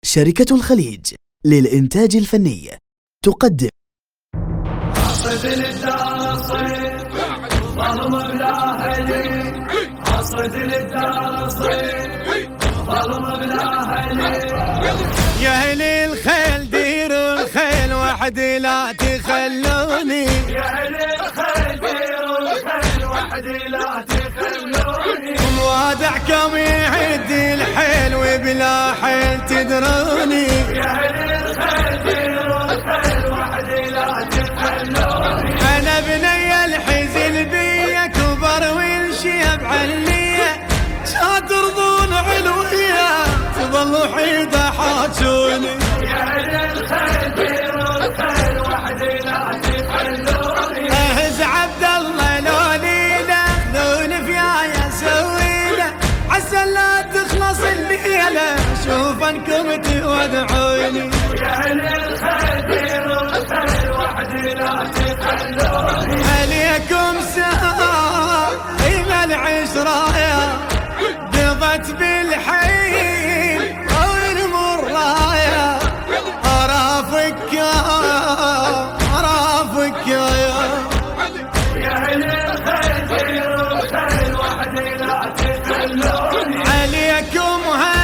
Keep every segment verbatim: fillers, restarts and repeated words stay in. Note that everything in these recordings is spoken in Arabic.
شركة الخليج للإنتاج الفني تقدم عصد للدار الصيف ظلم بالاهلي، عصد للدار الصيف ظلم بالاهلي. يا اهل الخيل ديروا الخيل وحدي لا تخلوني، يا اهل الخيل ديروا الخيل وحدي لا تخلوني. موادعكم يعد الحيل وبلا حيل تدروني، يا اهل الخيل ديروا الخيل وحدي لا تخلوني. انا بني الحزن بيا كبر والشيب عليا، شاطر ظن علويا تظل وحيدة حاجوني. يا اهل الخيل ديروا الخيل وحدي لا تخلوني. اهز عبد الله لولي خذوني فيايا سويله، عسى لا تخلص الليله شوف انكم تودعوني. يا اهل الخيل ديروا الخيل وحدي لا تخلوني. عليكم ساعة إلى العشرايا قضت بالحين أو المرايا، أرافك أرافك يا يا اهل الخيل ديروا الخيل وحدي لا تخلوني. عليكم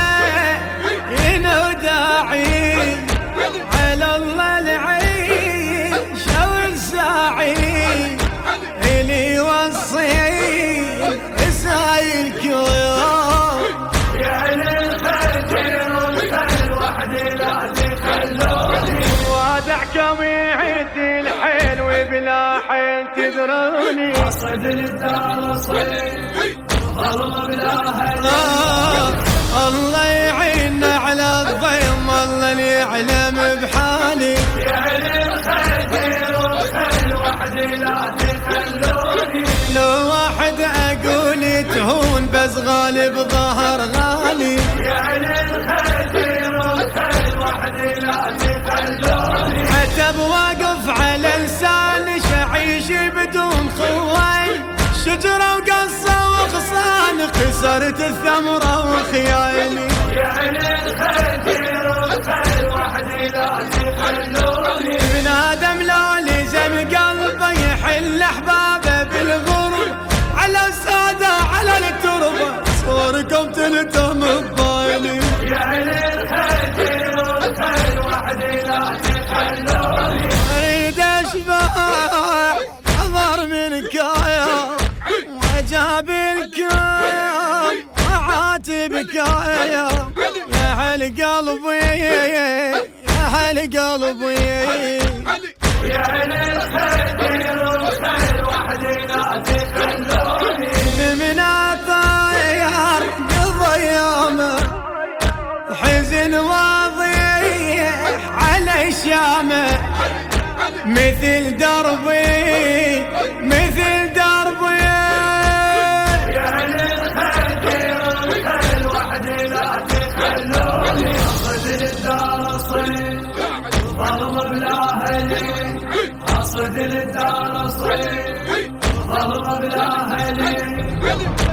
هين وداعي على الله العين شو الساعي اللي يوصيل رسايلك يا اهل الخيل ديروا الخيل وحدي لا تخلوني. وادعكم يعد الحيل وبلا حيل تدروني. عصد للدار الصيف ظلم بالاهلي. آه الله يعيننا على الضيم، الله اللي يعلم بحالي. يا اهل الخيل ديروا الخيل وحدي لا تخلوني. لو واحد اقول تهون بس غالب ظهر غالي. يا اهل الخيل ديروا الخيل وحدي لا تخلوني. حتى بواقف على لسان شعيش بدون خوي، شجرة وقصة وغصان خسرت الثمرة وخيالي. يا اهل الخيل ديروا الخيل وحدي لا تخلوني. ابن ادم لو لزم قلبه يحل احبابه بالغرب، على سادة على التربة صوركم تلتم ببالي. يا اهل الخيل ديروا الخيل وحدي لا تخلوني. اريد اشبع اضر منك يا وجاب الكام وعاتبك يا اهل قلبي يا اهل قلبي. يا اهل الخيل ديروا الخيل وحدي لا تخلوني. من طاير قضى يومه حزن واضح على شامه، مثل دربي مثل دربي. يا اهل الخيل ديروا الخيل وحدي لا تخلوني. عصد للدار الصيف ظلم بالاهلي، عصد للدار الصيف ظلم بالاهلي.